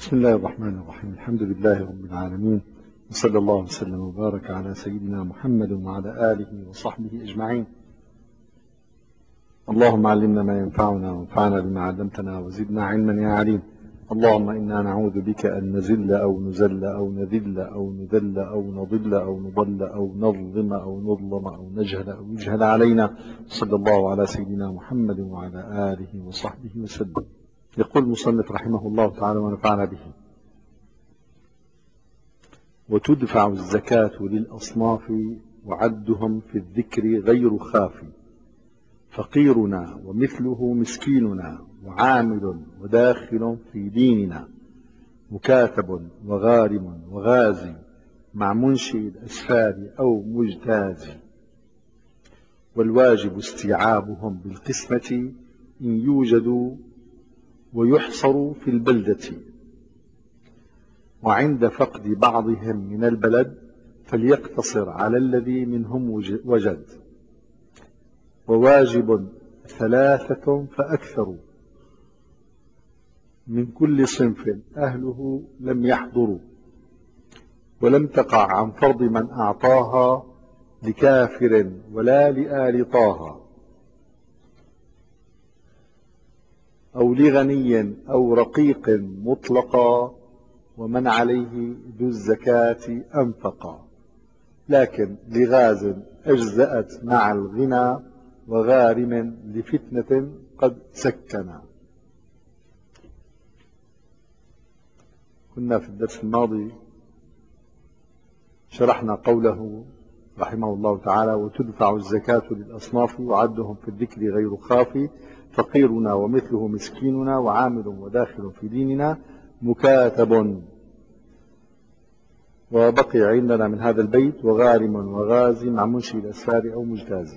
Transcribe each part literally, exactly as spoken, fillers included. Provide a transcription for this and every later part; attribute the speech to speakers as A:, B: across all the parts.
A: بسم الله الرحمن الرحيم. الحمد لله رب العالمين، وصلى الله وسلم وبارك على سيدنا محمد وعلى آله وصحبه أجمعين. اللهم علمنا ما ينفعنا وانفعنا بما علمتنا وزدنا علما يا عليم. اللهم إنا نعوذ بك أن نزل أو نزل أو نذل أو نذل أو نضل أو نضل أو نظلم أو نظلم أو نجهل أو يجهل علينا. صلى الله على سيدنا محمد وعلى آله وصحبه وسلم. يقول المصنف رحمه الله تعالى ونفعنا به: وتدفع الزكاة للأصناف وعدهم في الذكر غير خافي، فقيرنا ومثله مسكيننا وعامل وداخل في ديننا، مكاتب وغارم وغازي مع منشئ الأسفار أو مجتاز، والواجب استيعابهم بالقسمة إن يوجد ويحصر في البلدة، وعند فقد بعضهم من البلد فليقتصر على الذي منهم وجد، وواجب ثلاثة فأكثر من كل صنف أهله لم يحضروا، ولم تقع عن فرض من أعطاها لكافر ولا لآل طه، أو لغني أو رقيق مطلقا، ومن عليه ذو الزكاة أنفقا، لكن لغاز أجزأت مع الغنى، وغارم لفتنة قد سكنا. كنا في الدرس الماضي شرحنا قوله رحمه الله تعالى: وتدفع الزكاة للأصناف وعدهم في الذكر غير خافي، فقيرنا ومثله مسكيننا وعامل وداخل في ديننا، مكاتب. وبقي عندنا من هذا البيت: وغارم وغازي مع منشئ الأسفار أو مجتاز.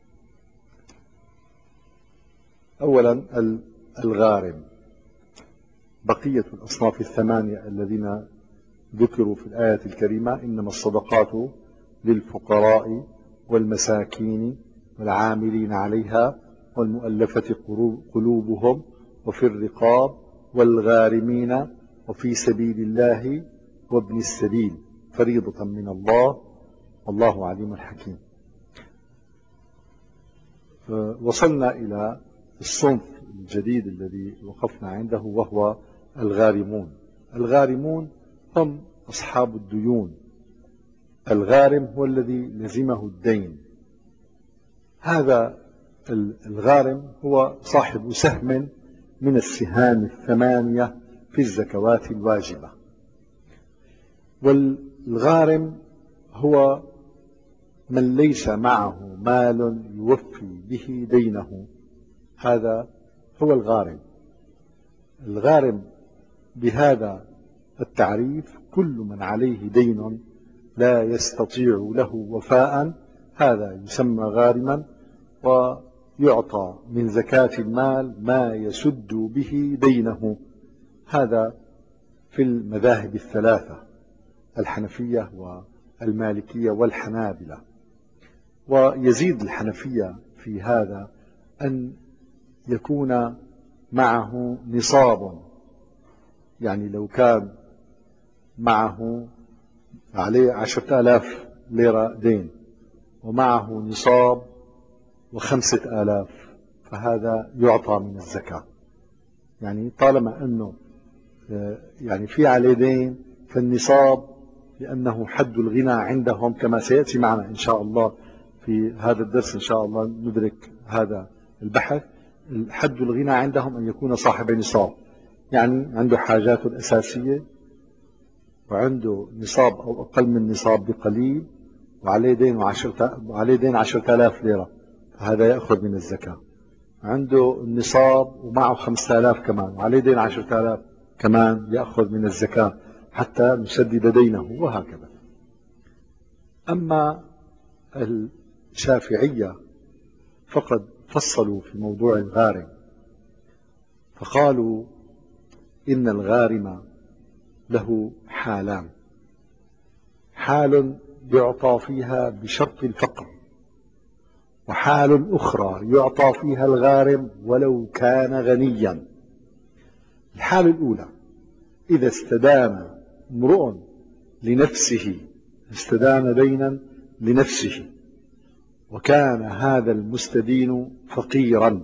A: أولا الغارم، بقية الأصناف الثمانية الذين ذكروا في الآية الكريمة: إنما الصدقات للفقراء والمساكين والعاملين عليها والمؤلفة قلوبهم وفي الرقاب والغارمين وفي سبيل الله وابن السبيل فريضة من الله والله عليم حكيم. وصلنا إلى الصنف الجديد الذي وقفنا عنده، وهو الغارمون. الغارمون هم أصحاب الديون. الغارم هو الذي لزمه الدين. هذا الغارم هو صاحب سهم من السهام الثمانية في الزكوات الواجبة. والغارم هو من ليس معه مال يوفي به دينه، هذا هو الغارم. الغارم بهذا التعريف كل من عليه دين لا يستطيع له وفاء، هذا يسمى غارما، ويعطى من زكاة المال ما يسد به دينه. هذا في المذاهب الثلاثة: الحنفية والمالكية والحنابلة. ويزيد الحنفية في هذا أن يكون معه نصاب، يعني لو كان معه عليه عشرة آلاف ليرة دين ومعه نصاب وخمسة آلاف، فهذا يعطى من الزكاة. يعني طالما أنه يعني في عليه دين، فالنصاب لأنه حد الغنى عندهم، كما سيأتي معنا إن شاء الله في هذا الدرس، إن شاء الله ندرك هذا البحث. حد الغنى عندهم أن يكون صاحب نصاب، يعني عنده حاجاته الأساسية وعنده نصاب أو أقل من نصاب بقليل، وعليه دين وعشرة وعليه دين عشرة آلاف ليرة، فهذا يأخذ من الزكاة. عنده النصاب ومعه خمسة آلاف كمان وعليه دين عشرة آلاف كمان، يأخذ من الزكاة حتى نسدد دينه، وهكذا. أما الشافعية فقد فصلوا في موضوع الغارم، فقالوا إن الغارم له حالان: حال يعطى فيها بشرط الفقر، وحال أخرى يعطى فيها الغارم ولو كان غنيا. الحالة الأولى: إذا استدان امرؤ لنفسه، استدان دينا لنفسه، وكان هذا المستدين فقيرا،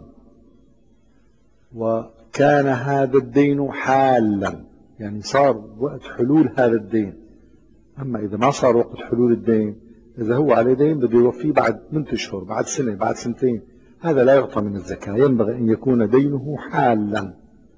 A: وكان هذا الدين حالا، يعني صار وقت حلول هذا الدين. أما إذا ما صار وقت حلول الدين، إذا هو عليه دين بده يوفيه بعد ثمانية أشهر، بعد سنة، بعد سنتين، هذا لا يعطى من الزكاة. ينبغي أن يكون دينه حالا،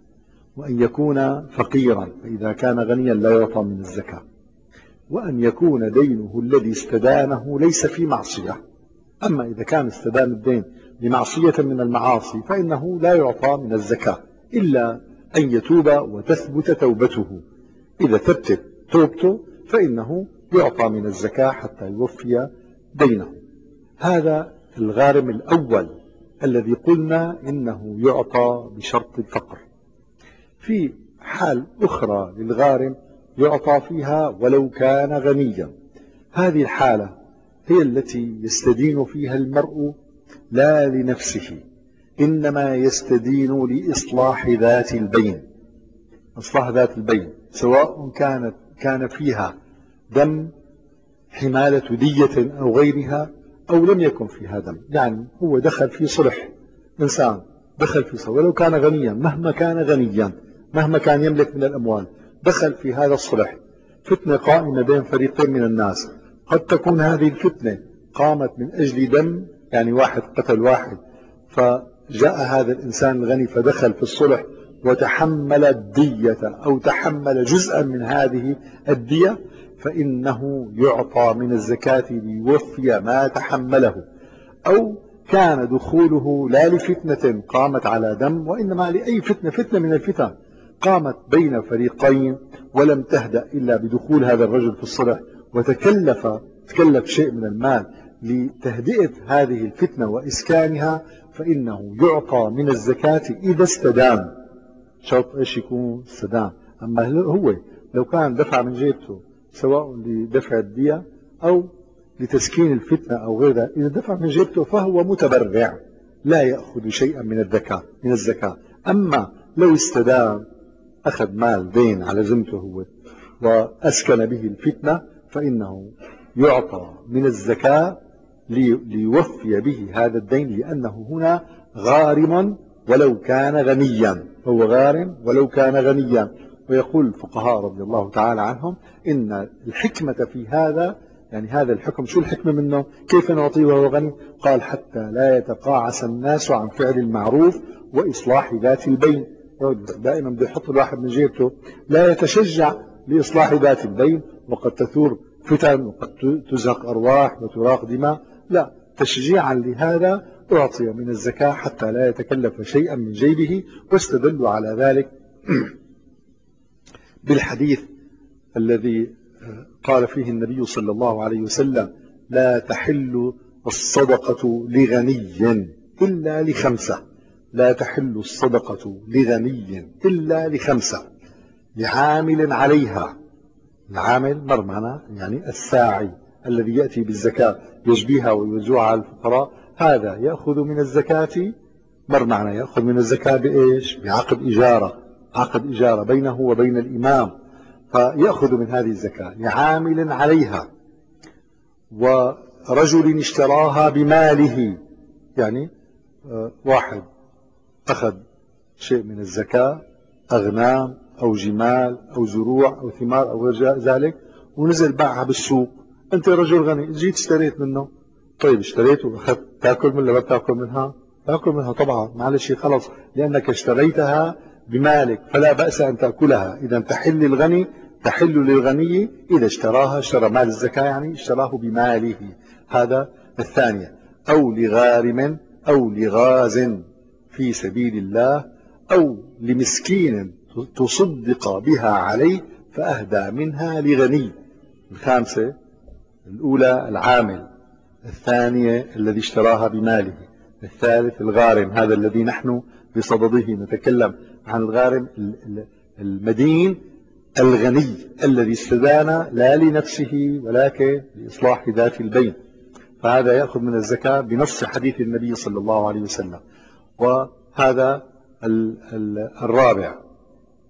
A: وأن يكون فقيرا، فإذا كان غنيا لا يعطى من الزكاة، وأن يكون دينه الذي استدانه ليس في معصية. أما إذا كان استدان الدين لمعصية من المعاصي فإنه لا يعطى من الزكاة إلا أن يتوب وتثبت توبته. إذا ثبتت توبته فإنه يعطى من الزكاة حتى يوفي دينه. هذا الغارم الأول الذي قلنا إنه يعطى بشرط الفقر. في حال أخرى للغارم يعطى فيها ولو كان غنيا. هذه الحالة هي التي يستدين فيها المرء لا لنفسه، إنما يستدين لإصلاح ذات البين. إصلاح ذات البين سواء كانت كان فيها دم، حمالة دية أو غيرها، أو لم يكن فيها دم. يعني هو دخل في صلح، إنسان دخل في صلح ولو كان غنيا، مهما كان غنيا، مهما كان يملك من الأموال، دخل في هذا الصلح. فتنة قائمة بين فريقين من الناس، قد تكون هذه الفتنة قامت من أجل دم، يعني واحد قتل واحد، فجاء هذا الإنسان الغني فدخل في الصلح وتحمل الدية أو تحمل جزءا من هذه الدية، فإنه يعطى من الزكاة ليوفي ما تحمله. أو كان دخوله لا لفتنة قامت على دم، وإنما لأي فتنة، فتنة من الفتن قامت بين فريقين ولم تهدأ إلا بدخول هذا الرجل في الصلح، وتكلف تكلف شيء من المال لتهدئة هذه الفتنة وإسكانها، فإنه يعطى من الزكاة إذا استدان. شرط إيش يكون؟ استدان. أما هو لو كان دفع من جيبته سواء لدفع الدية أو لتسكين الفتنة أو غير ذلك، إذا دفع من جيبته فهو متبرع لا يأخذ شيئا من الزكاة من الزكاة. أما لو استدان، أخذ مال دين على ذمته هو وأسكن به الفتنة، فإنه يعطى من الزكاة ليوفي به هذا الدين، لأنه هنا غارم ولو كان غنيا، هو غارم ولو كان غنيا. ويقول الفقهاء رضي الله تعالى عنهم إن الحكمة في هذا، يعني هذا الحكم شو الحكمة منه؟ كيف نعطيه وهو غني؟ قال حتى لا يتقاعس الناس عن فعل المعروف وإصلاح ذات البين. دائما بده يحط الواحد من جيبته، لا يتشجع لإصلاح ذات البين، وقد تثور فتن وقد تزهق أرواح وتراق دماء، لا، تشجيعا لهذا أعطي من الزكاة حتى لا يتكلف شيئا من جيبه. واستدلوا على ذلك بالحديث الذي قال فيه النبي صلى الله عليه وسلم: لا تحل الصدقة لغني إلا لخمسة. لا تحل الصدقة لغني إلا لخمسة: لعامل عليها. العامل مرمنا يعني الساعي الذي يأتي بالزكاة يجبيها ويوزعها على الفقراء، هذا يأخذ من الزكاة مرمنا، يأخذ من الزكاة بإيش؟ بعقد إجارة، عقد إجارة بينه وبين الإمام، فيأخذ من هذه الزكاة. لعامل عليها، ورجل اشتراها بماله، يعني واحد أخذ شيء من الزكاة، أغنام أو جمال أو زروع أو ثمار أو غير ذلك، ونزل باعها بالسوق. أنت رجل غني جيت اشتريت منه، طيب اشتريت وأخذت، تأكل منها ولا بتأكل منها؟ تأكل منها طبعا، معلش خلص، لأنك اشتريتها بمالك فلا بأس أن تأكلها. إذا تحل الغني، تحل للغني إذا اشتراها، اشترى مال الزكاة يعني اشتراه بماله. هذا الثانية. أو لغارم أو لغاز في سبيل الله، أو لمسكين تصدق بها عليه فأهدى منها لغني. الخامسة، الأولى العامل، الثانية الذي اشتراها بماله، الثالث الغارم، هذا الذي نحن بصدده نتكلم عن الغارم المدين الغني الذي استدان لا لنفسه ولكن لإصلاح ذات البين، فهذا يأخذ من الزكاة بنص حديث النبي صلى الله عليه وسلم. وهذا الرابع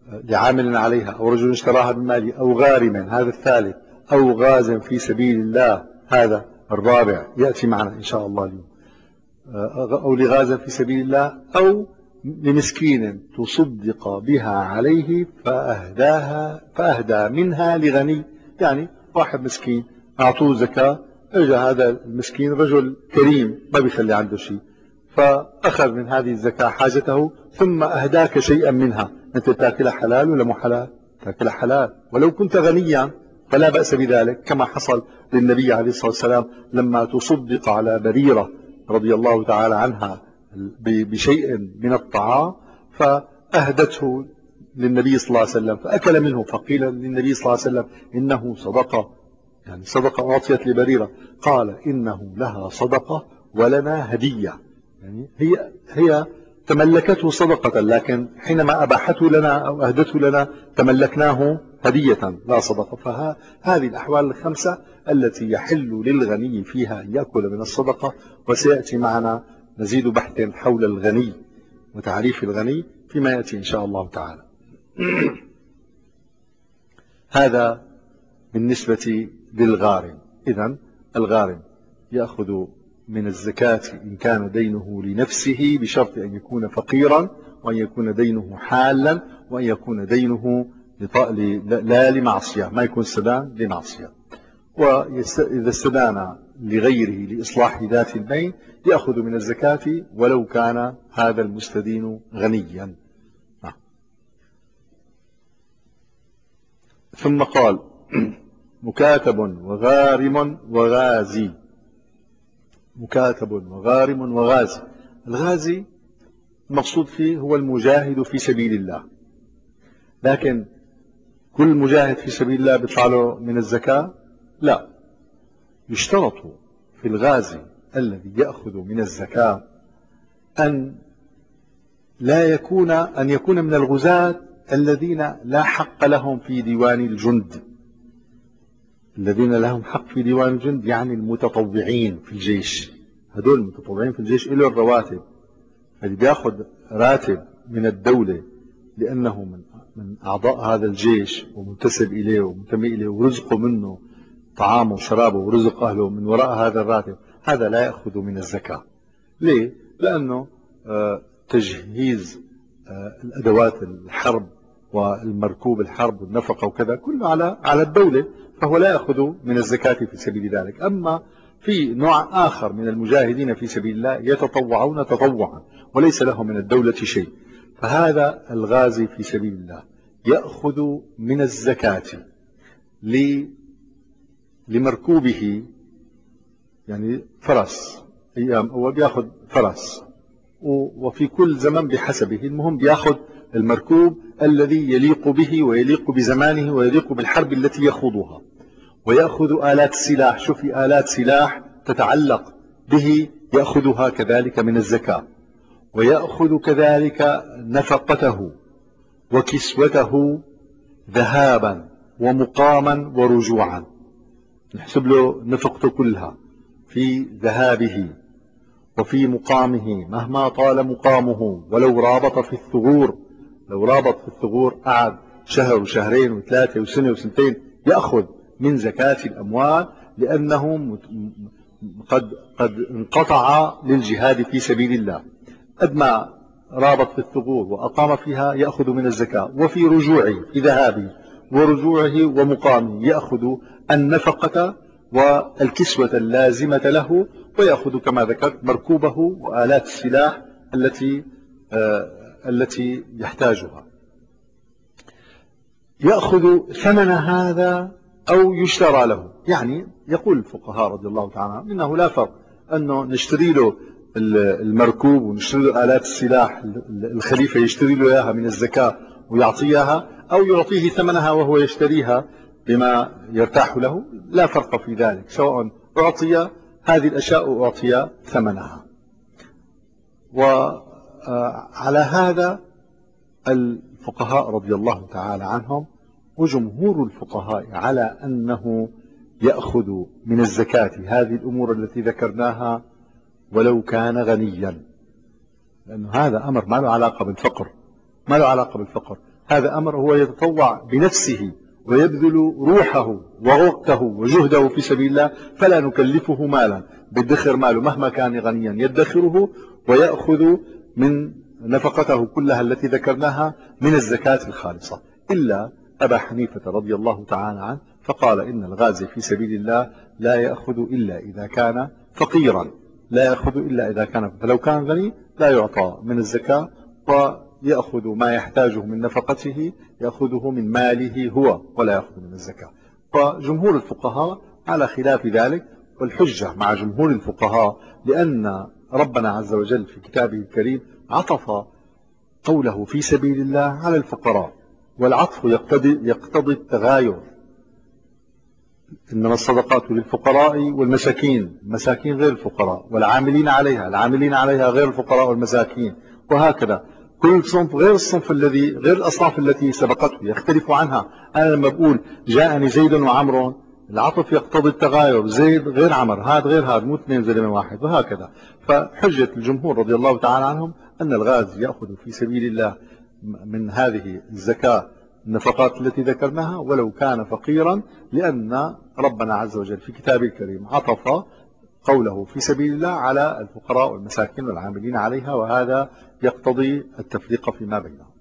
A: لعامل عليها، أو رجل اشتراها بماله، أو غارم هذا الثالث، أو غاز في سبيل الله هذا الرابع يأتي معنا إن شاء الله اليوم، أو لغاز في سبيل الله، أو لمسكين تصدق بها عليه فأهداها فأهدى منها لغني. يعني واحد مسكين أعطوه زكاة، اجى هذا المسكين رجل كريم ما بيخلي عنده شيء، فأخذ من هذه الزكاة حاجته ثم أهداك شيئا منها. أنت تأكلها حلال ولا مو حلال؟ تأكلها حلال ولو كنت غنيا فلا بأس بذلك، كما حصل للنبي عليه الصلاة والسلام لما تصدق على بريرة رضي الله تعالى عنها بشيء من الطعام فأهدته للنبي صلى الله عليه وسلم فأكل منه، فقيل للنبي صلى الله عليه وسلم إنه صدقة، يعني صدقة أعطيت لبريرة، قال إنه لها صدقة ولنا هدية. يعني هي هي تملكته صدقة، لكن حينما أباحته لنا أو أهدته لنا تملكناه هدية لا صدقة. فهذه الأحوال الخمسة التي يحل للغني فيها أن يأكل من الصدقة، وسيأتي معنا مزيد بحث حول الغني وتعريف الغني فيما يأتي إن شاء الله تعالى. هذا بالنسبة للغارم. إذن الغارم يأخذ من الزكاة إن كان دينه لنفسه بشرط أن يكون فقيرا، وأن يكون دينه حالا، وأن يكون دينه لا لمعصية، ما يكون استدان لمعصية. وإذا استدان لغيره لإصلاح ذات البين يأخذ من الزكاة ولو كان هذا المستدين غنيا. ثم قال مكاتب وغارم وغازي. مكاتب وغارم وغازي. الغازي المقصود فيه هو المجاهد في سبيل الله، لكن كل مجاهد في سبيل الله بيطلع له من الزكاة؟ لا، يشترط في الغازي الذي يأخذ من الزكاة أن لا يكون أن يكون من الغزاة الذين لا حق لهم في ديوان الجند. الذين لهم حق في ديوان الجند يعني المتطوعين في الجيش. هدول المتطوعين في الجيش له الرواتب، اللي بياخذ راتب من الدولة لأنه من من أعضاء هذا الجيش ومنتسب إليه ومنتمي إليه ورزقه منه طعامه وشرابه ورزق أهله من وراء هذا الراتب، هذا لا يأخذ من الزكاة. ليه؟ لأنه آه تجهيز آه الأدوات الحرب والمركوب الحرب والنفقة وكذا كله على على الدولة، فهو لا يأخذ من الزكاة في سبيل ذلك. أما في نوع آخر من المجاهدين في سبيل الله يتطوعون تطوعا وليس لهم من الدولة شيء، فهذا الغازي في سبيل الله يأخذ من الزكاة لمركوبه، يعني فرس، أيام هو بياخذ فرس وفي كل زمن بحسبه، المهم بياخذ المركوب الذي يليق به ويليق بزمانه ويليق بالحرب التي يخوضها، ويأخذ آلات السلاح. شوف في آلات سلاح تتعلق به يأخذها كذلك من الزكاة، ويأخذ كذلك نفقته وكسوته ذهابا ومقاما ورجوعا، نحسب له نفقته كلها في ذهابه وفي مقامه مهما طال مقامه، ولو رابط في الثغور، لو رابط في الثغور قعد شهر وشهرين وثلاثة وسنة وسنتين يأخذ من زكاة الأموال، لأنه قد قد انقطع للجهاد في سبيل الله. قد ما رابط في الثغور وأقام فيها يأخذ من الزكاة، وفي رجوعه في ذهابه ورجوعه ومقامه يأخذ النفقة والكسوة اللازمة له، ويأخذ كما ذكرت مركوبه وآلات السلاح التي آه التي يحتاجها. يأخذ ثمن هذا أو يشترى له. يعني يقول الفقهاء رضي الله تعالى عنهم إنه لا فرق أنه نشتري له المركوب ونشتري له آلات السلاح، الخليفة يشتري له إياها من الزكاة ويعطيها، أو يعطيه ثمنها وهو يشتريها بما يرتاح له، لا فرق في ذلك، سواء أعطي هذه الأشياء أعطي ثمنها. وعلى هذا الفقهاء رضي الله تعالى عنهم وجمهور الفقهاء على أنه يأخذ من الزكاة هذه الأمور التي ذكرناها ولو كان غنيا، لأن هذا أمر ما له علاقة بالفقر، ما له علاقة بالفقر. هذا أمر هو يتطوع بنفسه ويبذل روحه ووقته وجهده في سبيل الله، فلا نكلفه مالا بيدخر ماله مهما كان غنيا، يدخره ويأخذ من نفقته كلها التي ذكرناها من الزكاة الخالصة، إلا أبا حنيفة رضي الله تعالى عنه فقال إن الغازي في سبيل الله لا يأخذ إلا إذا كان فقيرا، لا يأخذ إلا إذا كان، فلو كان غني لا يعطى من الزكاة ويأخذ ما يحتاجه من نفقته، يأخذه من ماله هو ولا يأخذ من الزكاة. فجمهور الفقهاء على خلاف ذلك، والحجة مع جمهور الفقهاء لأن ربنا عز وجل في كتابه الكريم عطف قوله في سبيل الله على الفقراء، والعطف يقتضي, يقتضي التغاير. إنما الصدقات للفقراء والمساكين، المساكين غير الفقراء، والعاملين عليها، العاملين عليها غير الفقراء والمساكين، وهكذا كل صنف غير الصنف الذي غير الأصناف التي سبقته يختلف عنها. أنا لما بقول جاءني زيد وعمر، العطف يقتضي التغاير، زيد غير عمر، هذا غير هذا، مو اثنين زلمة واحد، وهكذا. فحجة الجمهور رضي الله تعالى عنهم أن الغازي يأخذ في سبيل الله من هذه الزكاة النفقات التي ذكرناها ولو كان فقيرا، لأن ربنا عز وجل في كتابه الكريم عطف قوله في سبيل الله على الفقراء والمساكين والعاملين عليها، وهذا يقتضي التفريق فيما بينهم.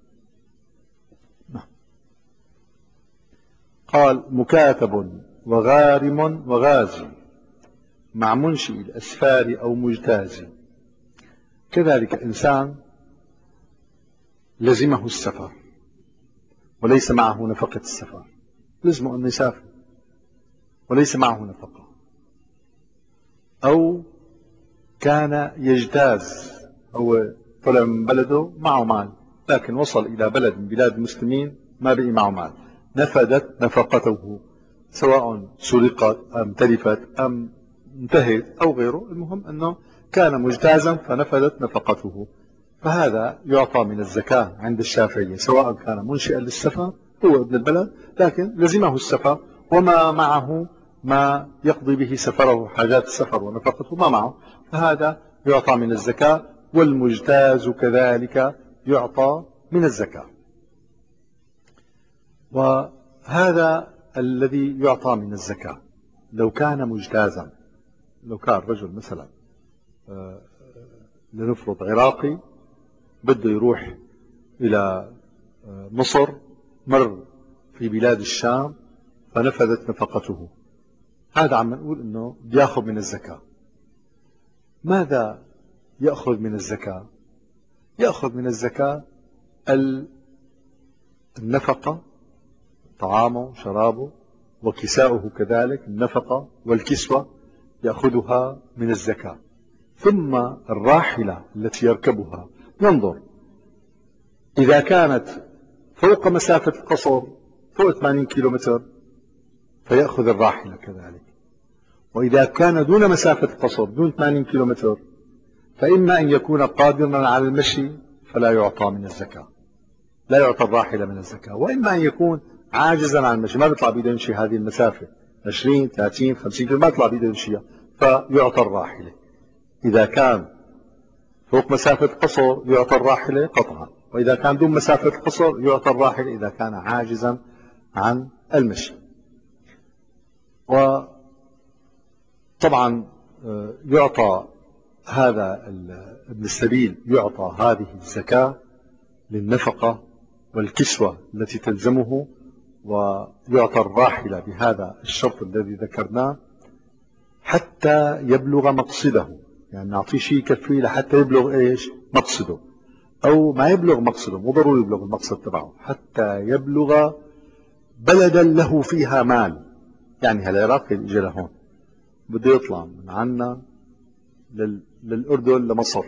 A: قال مكاتب وغارم وغازي مع منشئ الأسفار أو مجتازي. كذلك إنسان لزمه السفر وليس معه نفقة السفر، لزمه أن يسافر وليس معه نفقة، أو كان يجتاز، هو طلع من بلده معه مال لكن وصل إلى بلد من بلاد المسلمين ما بقي معه مال، نفدت نفقته سواء سرقت أم تلفت أم انتهت أو غيره، المهم أنه كان مجتازا فنفدت نفقته، فهذا يعطى من الزكاة عند الشافعية، سواء كان منشئا للسفر هو ابن البلد لكن لزمه السفر وما معه ما يقضي به سفره، حاجات السفر ونفقته ما معه، فهذا يعطى من الزكاة. والمجتاز كذلك يعطى من الزكاة. وهذا الذي يعطى من الزكاة لو كان مجتازا، لو كان رجل مثلا لنفرض عراقي بده يروح إلى مصر، مر في بلاد الشام فنفذت نفقته، هذا عم نقول انه بياخذ من الزكاة. ماذا يأخذ من الزكاة؟ يأخذ من الزكاة النفقة، طعامه شرابه وكساؤه كذلك، النفقة والكسوة يأخذها من الزكاة. ثم الراحلة التي يركبها ينظر، إذا كانت فوق مسافة القصر فوق ثمانين كيلومتر فيأخذ الراحلة كذلك، وإذا كان دون مسافة القصر دون ثمانين كيلومتر فإما أن يكون قادرا على المشي فلا يعطى من الزكاة، لا يعطى الراحلة من الزكاة، وإما أن يكون عاجزا عن المشي، ما بيطلع بيده يمشي هذه المسافة عشرين ثلاثين خمسين كيلو، ما بيطلع بيده يمشيها، فيعطى الراحلة. إذا كان فوق مسافة قصر يعطى الراحلة قطعا، وإذا كان دون مسافة القصر يعطى الراحلة إذا كان عاجزا عن المشي. وطبعا يعطى هذا ابن السبيل يعطى هذه الزكاة للنفقة والكسوة التي تلزمه، ويعطى الراحلة بهذا الشرط الذي ذكرناه حتى يبلغ مقصده، يعني نعطيه شيء يكفيه لحتى يبلغ ايش مقصده، او ما يبلغ مقصده، مو ضروري يبلغ المقصد تبعه، حتى يبلغ بلدا له فيها مال. يعني هالعراقي اللي اجى لهون بده يطلع من عنا للأردن لمصر،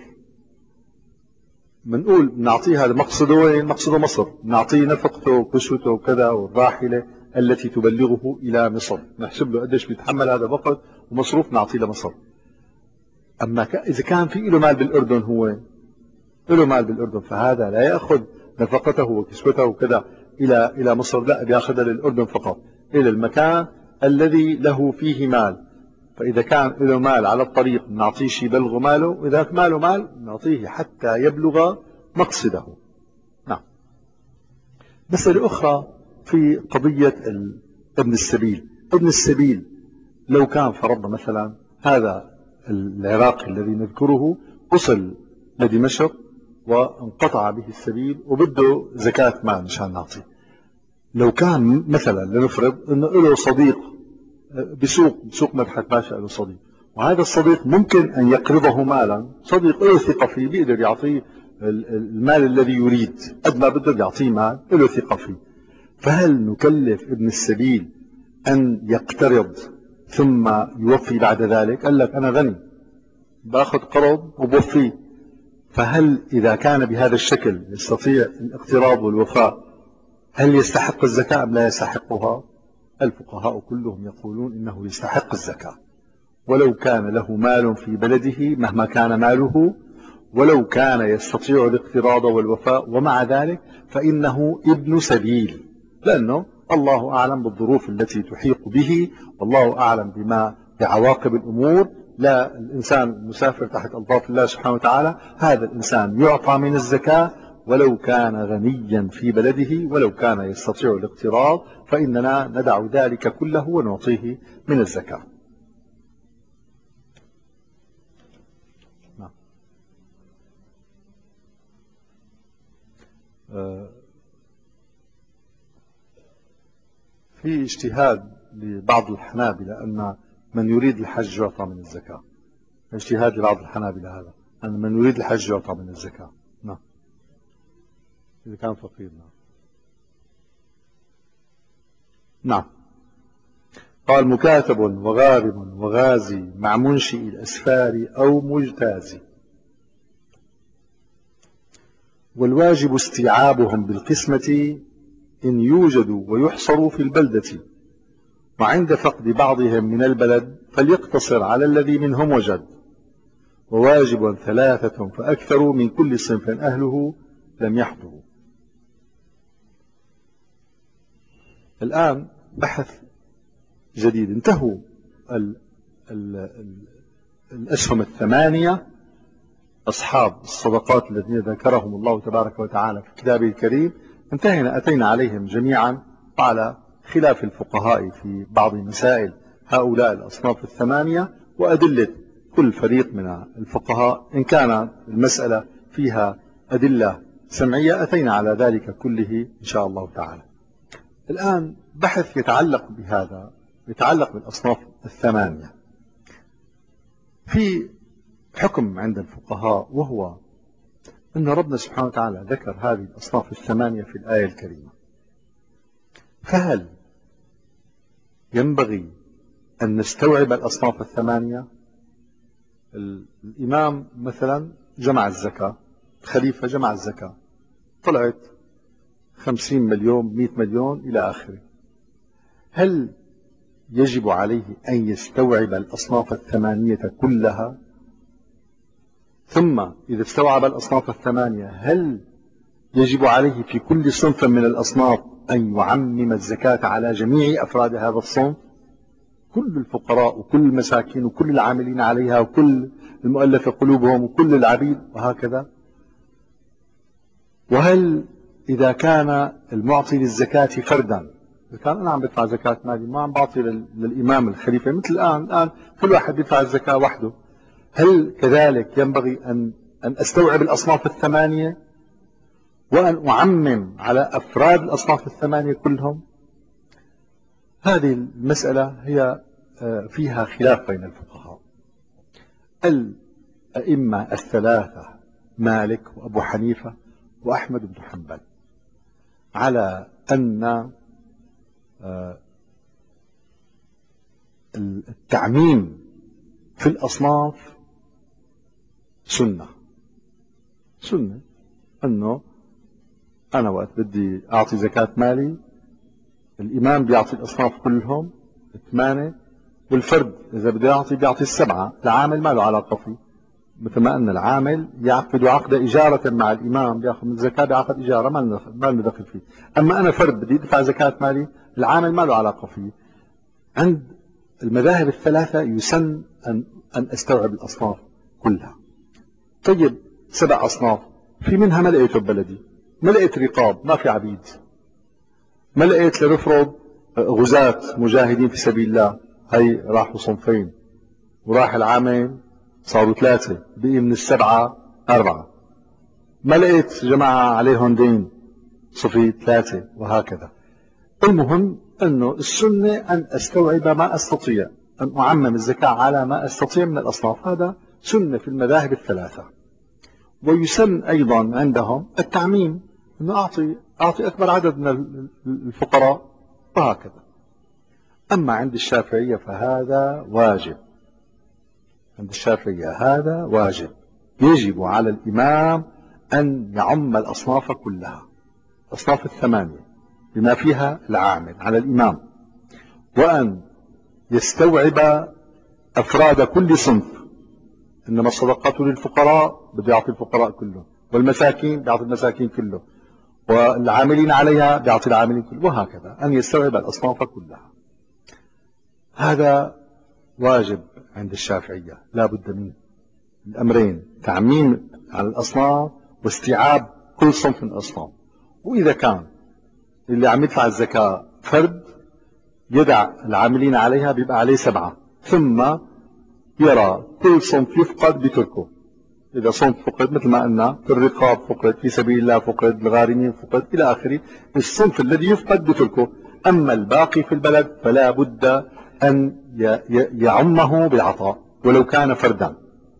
A: بنقول نعطيه هذا مقصده وين؟ مقصده مصر، نعطيه نفقته وكسوته وكذا والراحلة التي تبلغه إلى مصر، نحسب له قديش بيتحمل هذا الوقت ومصروف نعطيه لمصر. أما إذا كان في له مال بالأردن، هو له مال بالأردن، فهذا لا يأخذ نفقته وكسوته وكذا إلى إلى مصر، لا بياخذها للأردن فقط، إلى المكان الذي له فيه مال. فإذا كان له مال على الطريق نعطيه شيء يبلغ ماله، وإذا ماله مال نعطيه حتى يبلغ مقصده. نعم. مسألة أخرى في قضية ابن السبيل. ابن السبيل لو كان فرضنا مثلا هذا العراقي الذي نذكره وصل لدمشق وانقطع به السبيل وبده زكاة مال مشان نعطيه، لو كان مثلا لنفرض انه له صديق بسوق بسوق مدحت باشا له صديق، وهذا الصديق ممكن ان يقرضه مالا، صديق له ثقة فيه بيقدر يعطيه المال الذي يريد، قد ما بده يعطيه مال له ثقة فيه، فهل نكلف ابن السبيل ان يقترض ثم يوفي بعد ذلك؟ قال لك انا غني باخذ قرض وبوفيه، فهل اذا كان بهذا الشكل يستطيع الاقتراض والوفاء هل يستحق الزكاة ام لا يستحقها؟ الفقهاء كلهم يقولون انه يستحق الزكاة، ولو كان له مال في بلده مهما كان ماله، ولو كان يستطيع الاقتراض والوفاء، ومع ذلك فإنه ابن سبيل، لأنه الله أعلم بالظروف التي تحيق به، والله أعلم بما بعواقب الأمور. لا، الإنسان المسافر تحت ألطاف الله سبحانه وتعالى، هذا الإنسان يعطى من الزكاة ولو كان غنيا في بلده، ولو كان يستطيع الاقتراض فإننا ندع ذلك كله ونعطيه من الزكاة. في اجتهاد لبعض الحنابلة أن من يريد الحج يعطى من الزكاة، اجتهاد لبعض الحنابلة هذا أن من يريد الحج يعطى من الزكاة. نعم، إذا كان فقير. نعم. نعم. قال مكاتب وغارم وغازي مع منشئ الأسفار أو مجتازي، والواجب استيعابهم بالقسمة إن يوجدوا ويحصروا في البلدة، وعند فقد بعضهم من البلد فليقتصر على الذي منهم وجد، وواجب ثلاثة فأكثر من كل صنف أهله لم يحضروا. الآن بحث جديد، انتهوا ال ال ال الأسهم الثمانية أصحاب الصدقات الذين ذكرهم الله تبارك وتعالى في كتابه الكريم، انتهينا أتينا عليهم جميعا على خلاف الفقهاء في بعض مسائل هؤلاء الأصناف الثمانية، وأدلة كل فريق من الفقهاء إن كان المسألة فيها أدلة سمعية أتينا على ذلك كله إن شاء الله تعالى. الآن بحث يتعلق بهذا، يتعلق بالأصناف الثمانية. في حكم عند الفقهاء، وهو أن ربنا سبحانه وتعالى ذكر هذه الأصناف الثمانية في الآية الكريمة، فهل ينبغي أن نستوعب الأصناف الثمانية؟ الإمام مثلا جمع الزكاة، الخليفة جمع الزكاة، طلعت خمسين مليون مئة مليون إلى آخره، هل يجب عليه أن يستوعب الأصناف الثمانية كلها؟ ثم إذا استوعب الأصناف الثمانية هل يجب عليه في كل صنف من الأصناف أن يعمم الزكاة على جميع أفراد هذا الصنف، كل الفقراء وكل المساكين وكل العاملين عليها وكل المؤلفة قلوبهم وكل العبيد وهكذا؟ وهل إذا كان المعطي للزكاة فردا، إذا كان أنا عم بدفع زكاة مالي ما عم بعطي للإمام الخليفة مثل الآن، الآن كل واحد يدفع الزكاة وحده، هل كذلك ينبغي أن أن أستوعب الأصناف الثمانية وأن أعمم على أفراد الأصناف الثمانية كلهم؟ هذه المسألة هي فيها خلاف بين الفقهاء. الأئمة الثلاثة مالك وأبو حنيفة وأحمد بن حنبل على أن التعميم في الأصناف سنة سنة أنه أنا وقت بدي أعطي زكاة مالي الإمام بيعطي الأصناف كلهم الثمانية، والفرد إذا بده يعطي بيعطي السبعة، العامل ما له علاقة فيه، مثل ما أن العامل يعقد عقد إجارة مع الإمام بياخذ من الزكاة بعقد إجارة ما له دخل فيه، أما أنا فرد بدي أدفع زكاة مالي العامل ما له علاقة فيه. عند المذاهب الثلاثة يسن أن أن أستوعب الأصناف كلها. طيب سبع أصناف في منها ما لقيته ببلدي، ما لقيت رقاب، ما في عبيد، ما لقيت لنفرض غزاة مجاهدين في سبيل الله، هي راحوا صنفين وراح العامل صاروا ثلاثة، بقي من السبعة أربعة. ما لقيت جماعة عليهم دين، صفي ثلاثة، وهكذا. المهم أنه السنة أن أستوعب ما أستطيع، أن أعمم الزكاة على ما أستطيع من الأصناف، هذا سنة في المذاهب الثلاثة. ويسن أيضا عندهم التعميم، أنه أعطي, أعطي أكبر عدد من الفقراء، وهكذا. أما عند الشافعية فهذا واجب، عند الشافعية هذا واجب، يجب على الإمام أن يعم الأصناف كلها، الأصناف الثمانية بما فيها العامل على الإمام، وأن يستوعب أفراد كل صنف. إنما الصدقات للفقراء بده يعطي الفقراء كلهم، والمساكين بيعطي المساكين كلهم، والعاملين عليها بيعطي العاملين كلهم، وهكذا. أن يستوعب الأصناف كلها، هذا واجب عند الشافعية، لا بد من الأمرين: تعميم على الأصناف واستيعاب كل صنف من الأصناف. وإذا كان اللي عم يدفع الزكاة فرد يدع العاملين عليها بيبقى عليه سبعة، ثم يرى كل صنف يفقد بتركه. إذا صنف فقد مثل ما قلنا في الرقاب فقد، في سبيل الله فقد، الغارمين فقد، إلى آخره، الصنف الذي يفقد بتركه. أما الباقي في البلد فلا بد أن يعمه بالعطاء ولو كان فردا.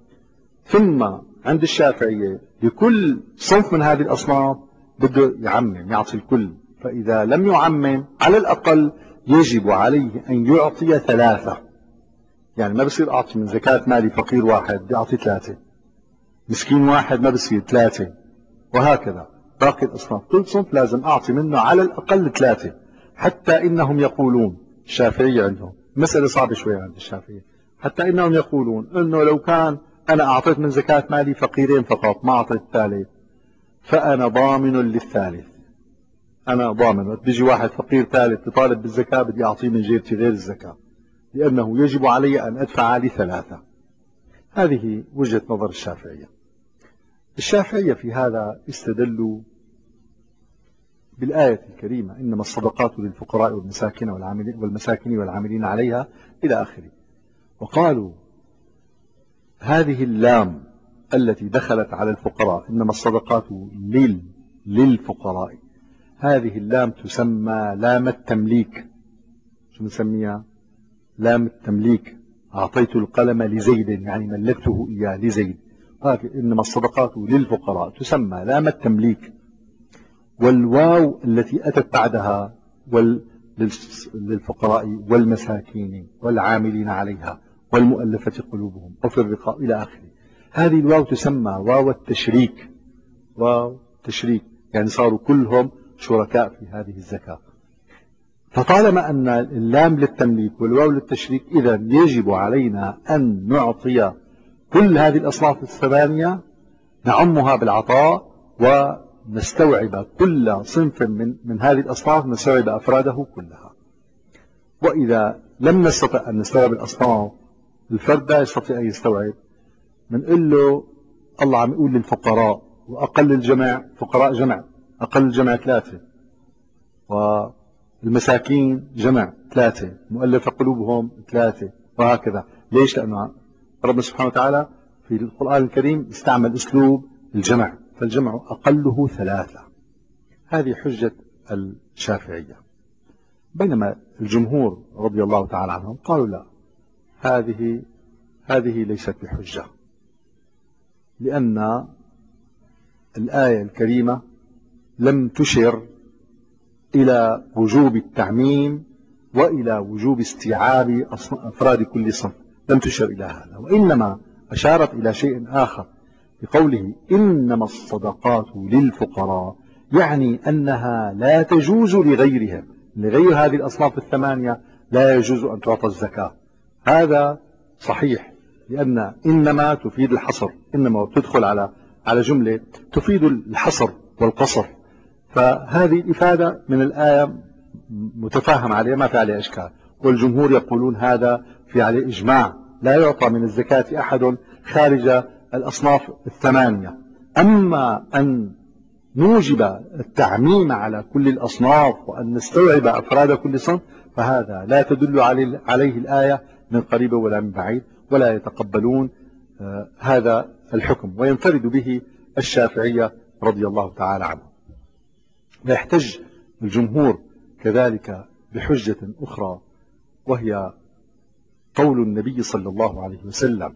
A: ثم عند الشافعية لكل صنف من هذه الأصناف بده يعمم، يعطي الكل. فإذا لم يعمم على الأقل يجب عليه أن يعطي ثلاثة. يعني ما بصير أعطي من زكاة مالي فقير واحد بدي أعطي ثلاثة، مسكين واحد ما بصير ثلاثة، وهكذا باقي الأصناف. كل صنف لازم أعطي منه على الأقل ثلاثة. حتى إنهم يقولون، الشافعية عندهم مسألة صعبة شوية عند الشافعية، حتى إنهم يقولون أنه لو كان أنا أعطيت من زكاة مالي فقيرين فقط ما أعطيت الثالث، فأنا ضامن للثالث. أنا ضامن بيجي واحد فقير ثالث يطالب بالزكاة بدي أعطيه من جيبتي غير الزكاة، لأنه يجب علي أن أدفع لي ثلاثة. هذه وجهة نظر الشافعية. الشافعية في هذا استدلوا بالآية الكريمة: إنما الصدقات للفقراء والمساكين والعاملين والمساكين والعاملين عليها إلى آخره. وقالوا هذه اللام التي دخلت على الفقراء، إنما الصدقات لل للفقراء، هذه اللام تسمى لام التمليك. شو نسميها؟ لام التمليك. أعطيت القلم لزيد، يعني ملكته إياه لزيد. إنما الصدقات للفقراء تسمى لام التمليك. والواو التي أتت بعدها للفقراء والمساكين والعاملين عليها والمؤلفة قلوبهم وفي الرقاب إلى آخره، هذه الواو تسمى واو التشريك. واو تشريك يعني صاروا كلهم شركاء في هذه الزكاة. فطالما أن اللام للتمليك والواو للتشريك، إذا يجب علينا أن نعطي كل هذه الأصناف الثمانية، نعمها بالعطاء ونستوعب كل صنف من, من هذه الأصناف، نستوعب أفراده كلها. وإذا لم نستطع أن نستوعب الأصناف، الفرد لا يستطيع أن يستوعب، بنقول له الله عم يقول للفقراء، وأقل الجمع فقراء جمع، أقل الجمع ثلاثة، والمساكين جمع ثلاثة، مؤلفة قلوبهم ثلاثة، وهكذا. ليش؟ لأنه ربنا سبحانه وتعالى في القرآن الكريم استعمل أسلوب الجمع، فالجمع أقله ثلاثة. هذه حجة الشافعية. بينما الجمهور رضي الله تعالى عنهم قالوا لا، هذه هذه ليست بحجة، لأن الآية الكريمة لم تشر إلى وجوب التعميم وإلى وجوب استيعاب أفراد كل صنف، لم تشر إلى هذا، وإنما أشارت إلى شيء آخر بقوله إنما الصدقات للفقراء، يعني أنها لا تجوز لغيرهم، لغير هذه الأصناف الثمانية لا يجوز أن تعطى الزكاة. هذا صحيح، لأن إنما تفيد الحصر، إنما تدخل على على جملة تفيد الحصر والقصر، فهذه الإفادة من الآية متفاهم عليها، ما في عليها إشكال. والجمهور يقولون هذا في عليه إجماع، لا يعطى من الزكاة أحد خارج الأصناف الثمانية. أما أن نوجب التعميم على كل الأصناف وأن نستوعب أفراد كل صنف، فهذا لا تدل عليه الآية من قريب ولا من بعيد، ولا يتقبلون هذا الحكم، وينفرد به الشافعية رضي الله تعالى عنه. ويحتج الجمهور كذلك بحجة أخرى، وهي قول النبي صلى الله عليه وسلم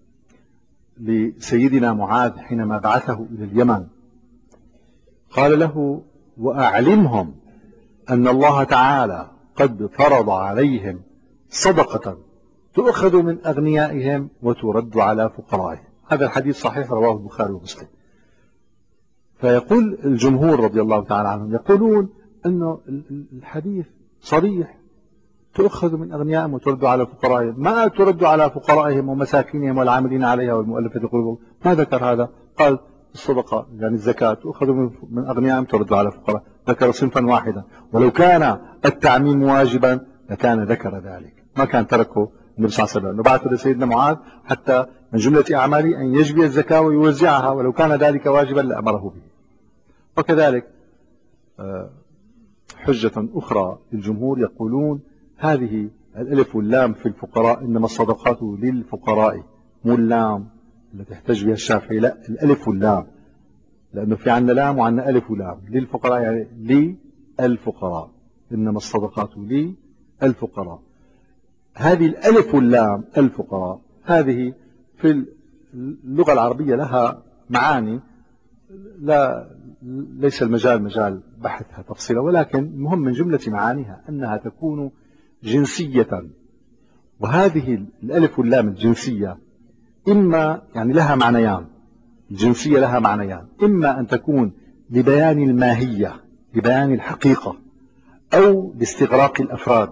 A: لسيدنا معاذ حينما بعثه إلى اليمن، قال له: وأعلمهم أن الله تعالى قد فرض عليهم صدقة تؤخذ من أغنيائهم وترد على فقرائهم. هذا الحديث صحيح، رواه البخاري ومسلم. فيقول الجمهور رضي الله تعالى عنهم، يقولون أن الحديث صريح، تؤخذ من أغنيائهم وترد على فقرائهم، ما ترد على فقرائهم ومساكينهم والعاملين عليها والمؤلفة قلوبهم، ما ذكر هذا. قال الصدقة يعني الزكاة تؤخذ من أغنيائهم ترد على فقراء، ذكر صنفا واحدا، ولو كان التعميم واجبا لكان ذكر ذلك، ما كان تركه النبي صلى الله عليه وسلم. بعث لسيدنا معاذ حتى من جملة أعماله أن يجبي الزكاة ويوزعها، ولو كان ذلك واجبا لأمره به. وكذلك حجة أخرى للجمهور، يقولون هذه الألف واللام في الفقراء إنما الصدقات للفقراء، مو اللام التي تحتج بها الشافعي، لا، الألف واللام، لأنه في عندنا لام وعندنا ألف ولام. للفقراء يعني للفقراء، إنما الصدقات للفقراء. هذه الألف واللام الفقراء هذه في اللغة العربية لها معاني، لا ليس المجال مجال بحثها تفصيلا، ولكن المهم من جملة معانيها أنها تكون جنسية. وهذه الألف واللام الجنسية إما يعني لها معنيان، الجنسية لها معنيان، إما أن تكون لبيان الماهية، لبيان الحقيقة، أو لاستغراق الأفراد.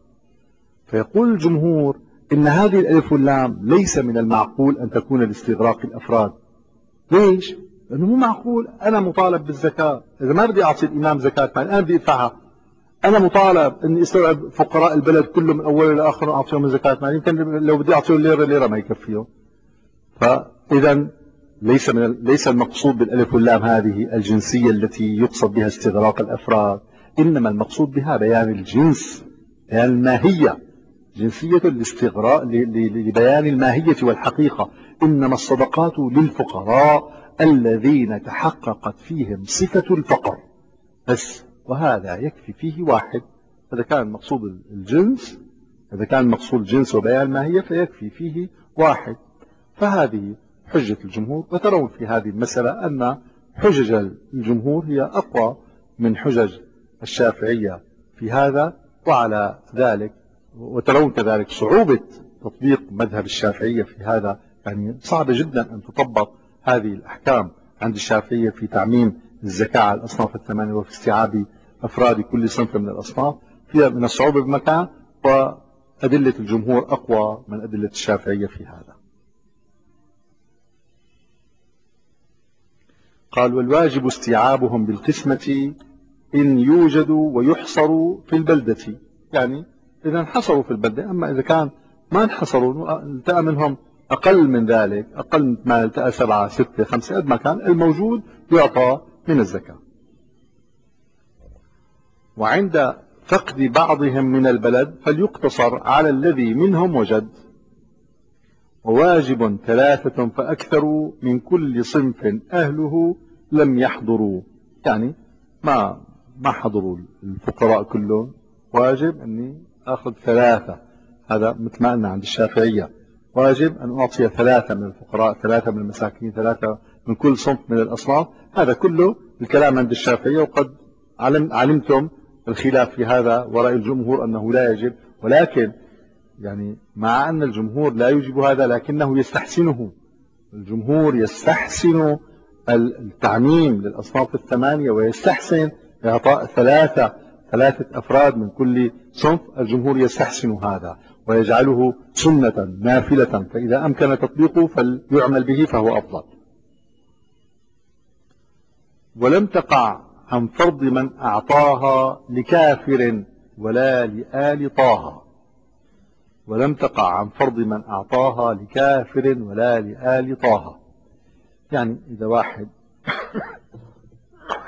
A: فيقول الجمهور إن هذه الألف واللام ليس من المعقول أن تكون لاستغراق الأفراد. ليش؟ لأنه مو معقول أنا مطالب بالزكاة، إذا ما بدي أعطي الإمام زكاة مال أنا بدي أدفعها، أنا مطالب أني استوعب فقراء البلد كله من أوله لآخره أعطيهم زكاة مال، يمكن لو بدي أعطيهم ليرة ليرة ما يكفيهم. فإذا ليس من ليس المقصود بالألف واللام هذه الجنسية التي يقصد بها استغراق الأفراد، إنما المقصود بها بيان الجنس، بيان الماهية، جنسية الاستغراء لبيان الماهية والحقيقة. إنما الصدقات للفقراء الذين تحققت فيهم صفة الفقر بس، وهذا يكفي فيه واحد. إذا كان المقصود الجنس، إذا كان المقصود الجنس وبيان الماهية فيكفي فيه واحد. فهذه حجة الجمهور، وترون في هذه المسألة أن حجج الجمهور هي أقوى من حجج الشافعية في هذا. وعلى ذلك وترون كذلك صعوبة تطبيق مذهب الشافعية في هذا، يعني صعب جدا أن تطبق هذه الأحكام عند الشافعية في تعميم الزكاة على الأصناف الثمانية وفي استيعاب أفراد كل صنف من الأصناف، فيها من الصعوبة بمكان، وأدلة الجمهور أقوى من أدلة الشافعية في هذا. قال: والواجب استيعابهم بالقسمة إن يوجدوا ويحصروا في البلدة، يعني إذا انحصروا في البلدة. أما إذا كان ما انحصروا، التقى منهم أقل من ذلك، أقل ما التقى سبعة ستة خمسة، قد ما كان الموجود يعطى من الزكاة. وعند فقد بعضهم من البلد فليقتصر على الذي منهم وجد. وواجب ثلاثة فأكثر من كل صنف أهله لم يحضروا، يعني ما ما حضروا الفقراء كلهم، واجب أني أخذ ثلاثة. هذا مثل ما قلنا عند الشافعية، واجب أن أعطي ثلاثة من الفقراء، ثلاثة من المساكين، ثلاثة من كل صنف من الأصناف. هذا كله الكلام عند الشافعية، وقد علم علمتم الخلاف في هذا، ورأي الجمهور أنه لا يجب. ولكن يعني مع أن الجمهور لا يجب هذا لكنه يستحسنه، الجمهور يستحسن التعميم للأصناف الثمانية، ويستحسن إعطاء ثلاثة ثلاثة أفراد من كل صنف. الجمهور يستحسن هذا ويجعله سنة نافلة، فإذا أمكن تطبيقه فليعمل به فهو أفضل. ولم تقع عن فرض من أعطاها لكافر ولا لآل طه. ولم تقع عن فرض من أعطاها لكافر ولا لآل طه، يعني إذا واحد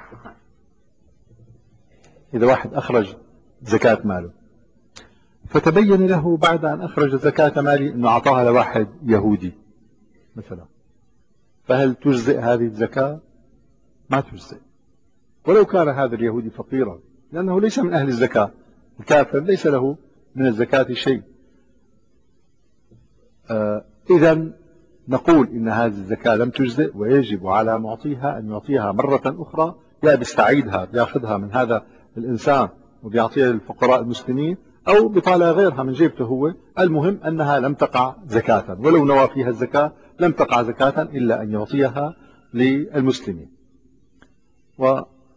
A: إذا واحد أخرج زكاة ماله فتبين له بعد أن أخرج زكاة ماله أنه أعطاها لواحد يهودي مثلا، فهل تجزئ هذه الزكاة؟ ما تجزئ، ولو كان هذا اليهودي فقيرا، لأنه ليس من أهل الزكاة. الكافر ليس له من الزكاة شيء. آه إذا نقول إن هذه الزكاة لم تجزئ، ويجب على معطيها أن يعطيها مرة أخرى، يا بيستعيدها بياخذها من هذا الإنسان وبيعطيها للفقراء المسلمين، أو بيطالع غيرها من جيبته هو. المهم أنها لم تقع زكاة، ولو نوى فيها الزكاة لم تقع زكاة إلا أن يعطيها للمسلمين. و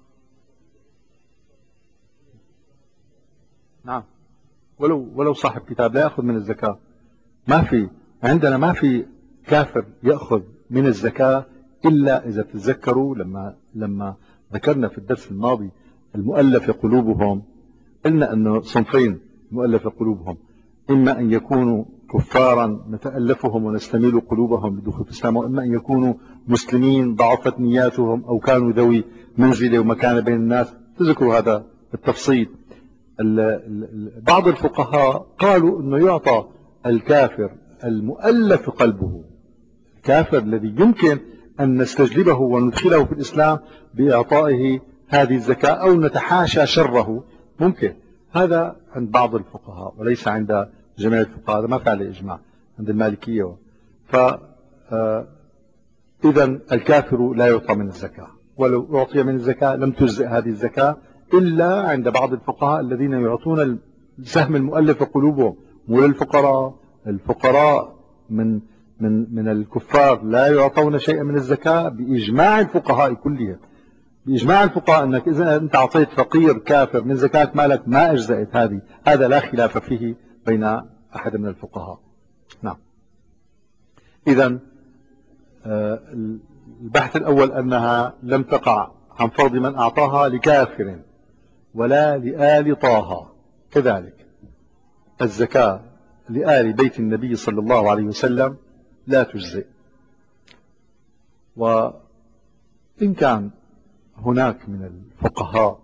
A: نعم، ولو ولو صاحب كتاب لا يأخذ من الزكاة. ما في عندنا ما في كافر يأخذ من الزكاة إلا إذا تتذكروا لما لما ذكرنا في الدرس الماضي المؤلف قلوبهم، قلنا أنه صنفين مؤلف قلوبهم: إما أن يكونوا كفارا نتألفهم ونستميل قلوبهم لدخول في الإسلام، وإما أن يكونوا مسلمين ضعفت نياتهم أو كانوا ذوي منزلة ومكانة بين الناس. تذكروا هذا التفصيل. بعض الفقهاء قالوا أنه يعطى الكافر المؤلف قلبه، الكافر الذي يمكن أن نستجلبه وندخله في الإسلام بإعطائه هذه الزكاة، أو نتحاشى شره، ممكن. هذا عند بعض الفقهاء وليس عند جميع الفقهاء، هذا ما فعل إجماع عند المالكية. فإذا الكافر لا يعطى من الزكاة، ولو أعطي من الزكاة لم تجزئ هذه الزكاة إلا عند بعض الفقهاء الذين يعطون السهم المؤلف قلوبهم، مو للفقراء. الفقراء من من من الكفار لا يعطون شيئا من الزكاة بإجماع الفقهاء كلهم. بإجماع الفقهاء أنك إذا أنت أعطيت فقير كافر من زكاة مالك ما أجزأت هذه، هذا لا خلاف فيه بين أحد من الفقهاء. نعم. إذا البحث الأول أنها لم تقع عن فرض من أعطاها لكافر ولا لآل طه. كذلك الزكاة لآل بيت النبي صلى الله عليه وسلم لا تجزئ. وإن كان هناك من الفقهاء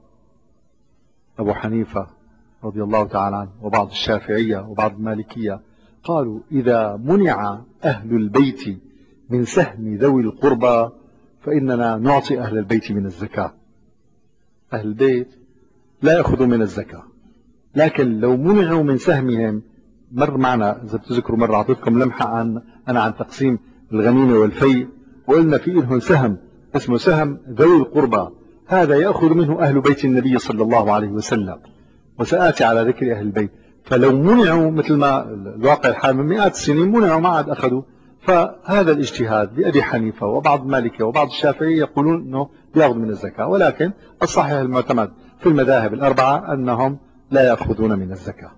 A: أبو حنيفة رضي الله تعالى عنه وبعض الشافعية وبعض المالكية قالوا إذا منع أهل البيت من سهم ذوي القربى فإننا نعطي أهل البيت من الزكاة. أهل البيت لا يأخذوا من الزكاة، لكن لو منعوا من سهمهم، مر معنا إذا بتذكروا مرة أعطيتكم لمحة عن أنا عن تقسيم الغنيمة والفيء، وقلنا في لهم سهم اسمه سهم ذوي القربى، هذا يأخذ منه أهل بيت النبي صلى الله عليه وسلم، وسآتي على ذكر أهل البيت. فلو منعوا مثل ما الواقع الحال من مئات السنين منعوا ما عاد أخذوا، فهذا الاجتهاد لأبي حنيفة وبعض المالكية وبعض الشافعية يقولون أنه يأخذ من الزكاة، ولكن الصحيح المعتمد في المذاهب الأربعة أنهم لا يأخذون من الزكاة.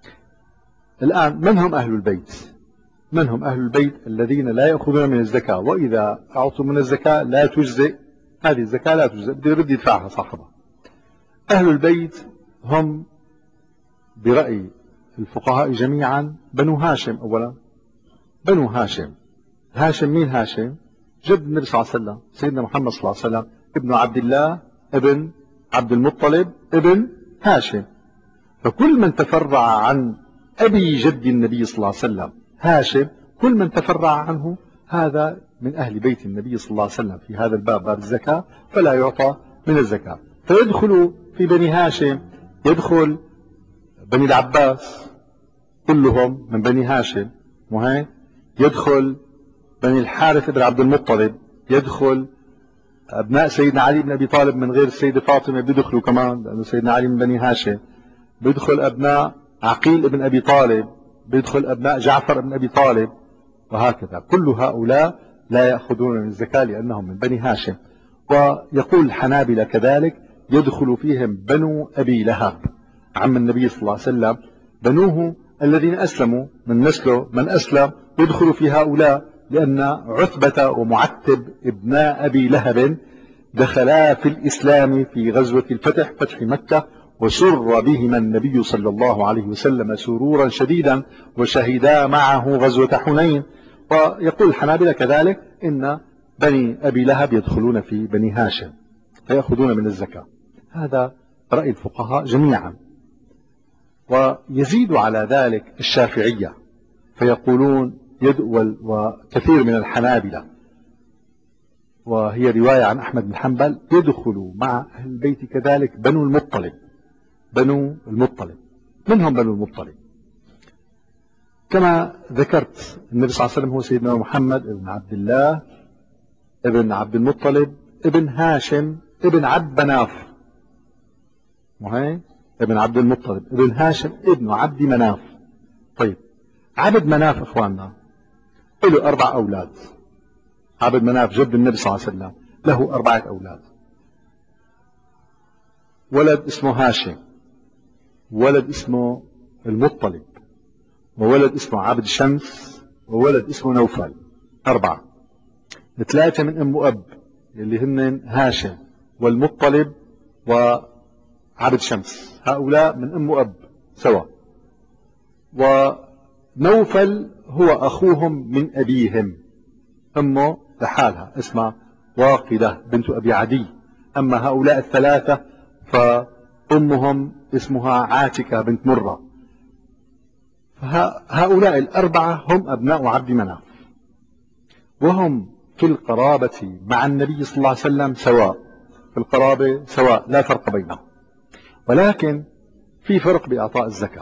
A: الآن من هم أهل البيت؟ من هم أهل البيت الذين لا يأخذون من الزكاة وإذا أعطوا من الزكاة لا تجزئ؟ هذه الزكاة لا تجزئ، بده يرد يدفعها صاحبها. أهل البيت هم برأي الفقهاء جميعا بنو هاشم. أولا بنو هاشم، هاشم مين هاشم؟ جد النبي صلى الله عليه وسلم، سيدنا محمد صلى الله عليه وسلم، ابن عبد الله ابن عبد المطلب ابن هاشم. فكل من تفرع عن أبي جد النبي صلى الله عليه وسلم هاشم، كل من تفرع عنه هذا من أهل بيت النبي صلى الله عليه وسلم في هذا الباب، باب الزكاة، فلا يعطى من الزكاة. فيدخل في بني هاشم يدخل بني العباس كلهم من بني هاشم، وهي يدخل بني الحارث بن عبد المطلب، يدخل أبناء سيدنا علي بن أبي طالب من غير السيدة فاطمة بيدخلوا كمان لأنه سيدنا علي من بني هاشم، بيدخل أبناء عقيل بن أبي طالب، بيدخل أبناء جعفر بن أبي طالب، وهكذا. كل هؤلاء لا يأخذون من الزكاة لأنهم من بني هاشم. ويقول الحنابلة كذلك يدخل فيهم بنو أبي لهب عم النبي صلى الله عليه وسلم، بنوه الذين أسلموا من نسله من أسلم يدخل في هؤلاء، لأن عتبة ومعتب ابناء أبي لهب دخلا في الإسلام في غزوة الفتح، فتح مكة، وسر بهما النبي صلى الله عليه وسلم سرورا شديدا، وشهدا معه غزوة حنين. ويقول الحنابلة كذلك إن بني أبي لهب يدخلون في بني هاشم فيأخذون من الزكاة. هذا رأي الفقهاء جميعا. ويزيد على ذلك الشافعية فيقولون يدول، وكثير من الحنابلة، وهي رواية عن أحمد بن حنبل، يدخل مع أهل البيت كذلك بنو المطلب. بنو المطلب منهم بنو المطلب، كما ذكرت النبي صلى الله عليه وسلم هو سيدنا محمد ابن عبد الله ابن عبد المطلب ابن هاشم ابن عبد مناف، وهي ابن عبد المطلب ابن هاشم ابن عبد مناف. طيب، عبد مناف اخواننا له اربع اولاد. عبد مناف جد النبي صلى الله عليه وسلم له اربعه اولاد. ولد اسمه هاشم، ولد اسمه المطلب، وولد اسمه عبد شمس، وولد اسمه نوفل. اربعه، ثلاثه من ام واب اللي هن هاشم والمطلب وعبد شمس، هؤلاء من ام واب سوا. ونوفل هو اخوهم من ابيهم، امه لحالها اسمها واقدة بنت ابي عدي، اما هؤلاء الثلاثة فامهم اسمها عاتكة بنت مرة. فهؤلاء الاربعة هم ابناء عبد مناف، وهم في القرابة مع النبي صلى الله عليه وسلم سواء، في القرابة سواء لا فرق بينهم، ولكن في فرق بإعطاء الزكاة.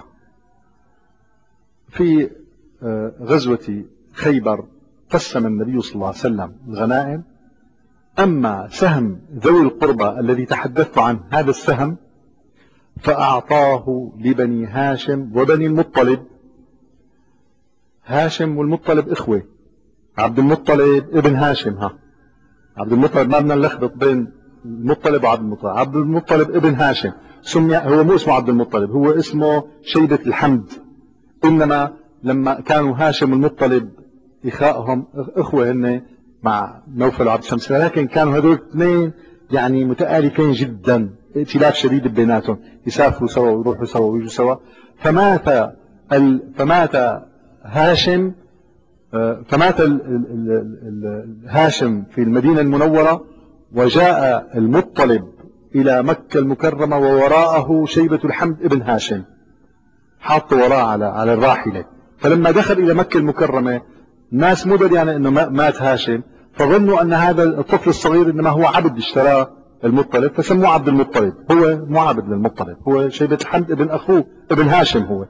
A: في غزوة خيبر قسم النبي صلى الله عليه وسلم الغنائم، أما سهم ذوي القربى الذي تحدثت عنه هذا السهم فأعطاه لبني هاشم وبني المطلب. هاشم والمطلب إخوة، عبد المطلب ابن هاشم، ها عبد المطلب ما بدنا نلخبط بين المطلب وعبد المطلب. عبد المطلب ابن هاشم سمي، هو مو اسمه عبد المطلب، هو اسمه شيبة الحمد، إنما لما كانوا هاشم والمطلب إخائهم إخوة هن مع نوفل وعبد شمس، لكن كانوا هذول الاثنين يعني متآلفين جدا، ائتلاف شديد بيناتهم، يسافروا سوا ويروحوا سوا ويجوا سوا. فمات ال... فمات هاشم فمات ال... ال... ال... هاشم في المدينة المنورة، وجاء المطلب إلى مكة المكرمة، ووراءه شيبة الحمد ابن هاشم حاط وراه على على الراحلة. فلما دخل إلى مكة المكرمة الناس مو يعني انه مات هاشم، فظنوا ان هذا الطفل الصغير انما هو عبد اشتراه المطلب، فسموه عبد المطلب. هو مو عبد للمطلب، هو شيبة الحمد ابن اخوه ابن هاشم هو.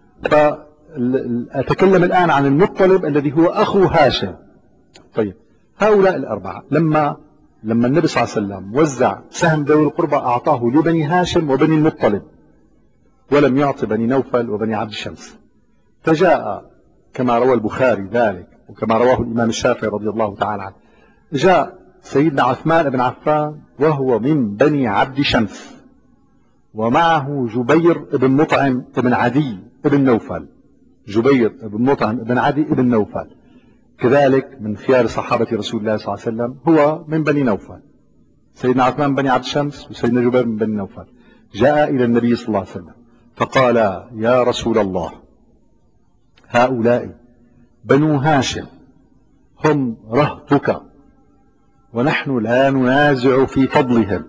A: فأتكلم الآن عن المطلب الذي هو اخو هاشم. طيب، هؤلاء الأربعة لما لما النبي صلى الله عليه وسلم وزع سهم ذوي القربى أعطاه لبني هاشم وبني المطلب، ولم يعطي بني نوفل وبني عبد الشمس. فجاء كما روى البخاري ذلك، وكما رواه الإمام الشافعي رضي الله تعالى عنه، جاء سيدنا عثمان بن عفان وهو من بني عبد شمس، ومعه جبير بن مطعم بن عدي بن نوفل. جبير بن مطعم بن عدي بن نوفل كذلك من خيار صحابة رسول الله صلى الله عليه وسلم، هو من بني نوفل. سيدنا عثمان من بني عبد شمس، وسيدنا جبير من بني نوفل. جاء إلى النبي صلى الله عليه وسلم فقال: يا رسول الله، هؤلاء بنو هاشم هم رهطك، ونحن لا ننازع في فضلهم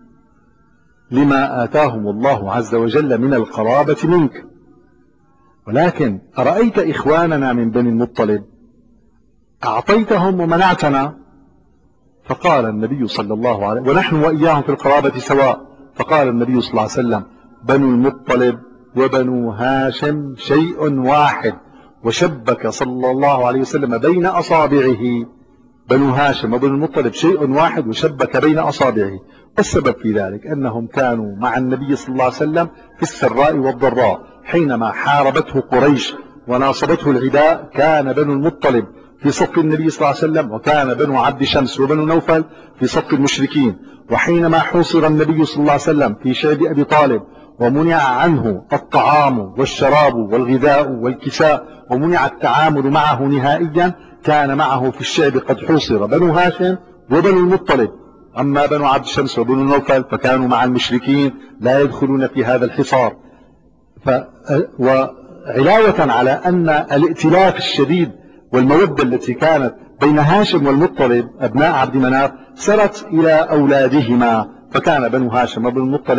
A: لما آتاهم الله عز وجل من القرابة منك، ولكن أرأيت إخواننا من بني المطلب أعطيتهم ومنعتنا. فقال النبي صلى الله عليه وسلم: ونحن وإياهم في القرابة سواء. فقال النبي صلى الله عليه وسلم: بنو المطلب وبنو هاشم شيء واحد. وشبك صلى الله عليه وسلم بين أصابعه. بنو هاشم وبنو المطلب شيء واحد، وشبك بين أصابعه. والسبب في ذلك أنهم كانوا مع النبي صلى الله عليه وسلم في السراء والضراء. حينما حاربته قريش وناصبته العداء كان بنو المطلب في صف النبي صلى الله عليه وسلم، وكان بنو عبد شمس وبنو نوفل في صف المشركين. وحينما حوصر النبي صلى الله عليه وسلم في شعب أبي طالب ومنع عنه الطعام والشراب والغذاء والكساء ومنع التعامل معه نهائيا، كان معه في الشعب قد حوصر بنو هاشم وبنو المطلب. أما بنو عبد الشمس وبنو نوفل فكانوا مع المشركين لا يدخلون في هذا الحصار. ف... وعلاوة على أن الائتلاف الشديد والمودة التي كانت بين هاشم والمطلب أبناء عبد مناف سرت إلى أولادهما، فكان بنو هاشم وبنو المطلب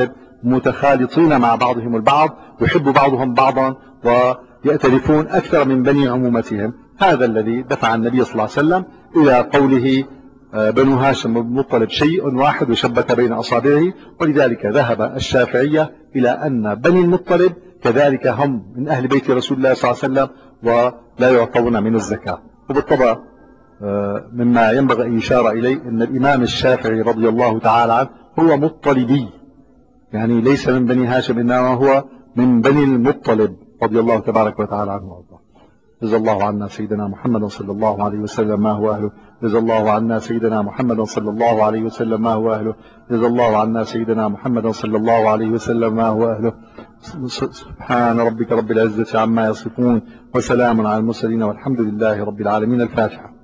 A: متخالطين مع بعضهم البعض، يحب بعضهم بعضا ويأتلفون أكثر من بني عمومتهم. هذا الذي دفع النبي صلى الله عليه وسلم إلى قوله بنو هاشم بن المطلب شيء واحد وشبك بين أصابعه. ولذلك ذهب الشافعية إلى أن بني المطلب كذلك هم من أهل بيت رسول الله صلى الله عليه وسلم ولا يعطون من الزكاة. وبالطبع مما ينبغي أن يشار إليه أن الإمام الشافعي رضي الله تعالى عنه هو مطلبي، يعني ليس من بني هاشم إنما هو من بني المطلب رضي الله تبارك وتعالى عنه وارضاه. جزا الله عنا سيدنا محمد صلى الله عليه وسلم ما هو أهله. جزا الله عنا سيدنا محمد صلى الله عليه وسلم ما هو أهله. جزا الله عنا سيدنا محمد صلى الله عليه وسلم ما هو أهله. سبحان ربك رب العزة عما يصفون وسلام على المرسلين والحمد لله رب العالمين. الفاتحة.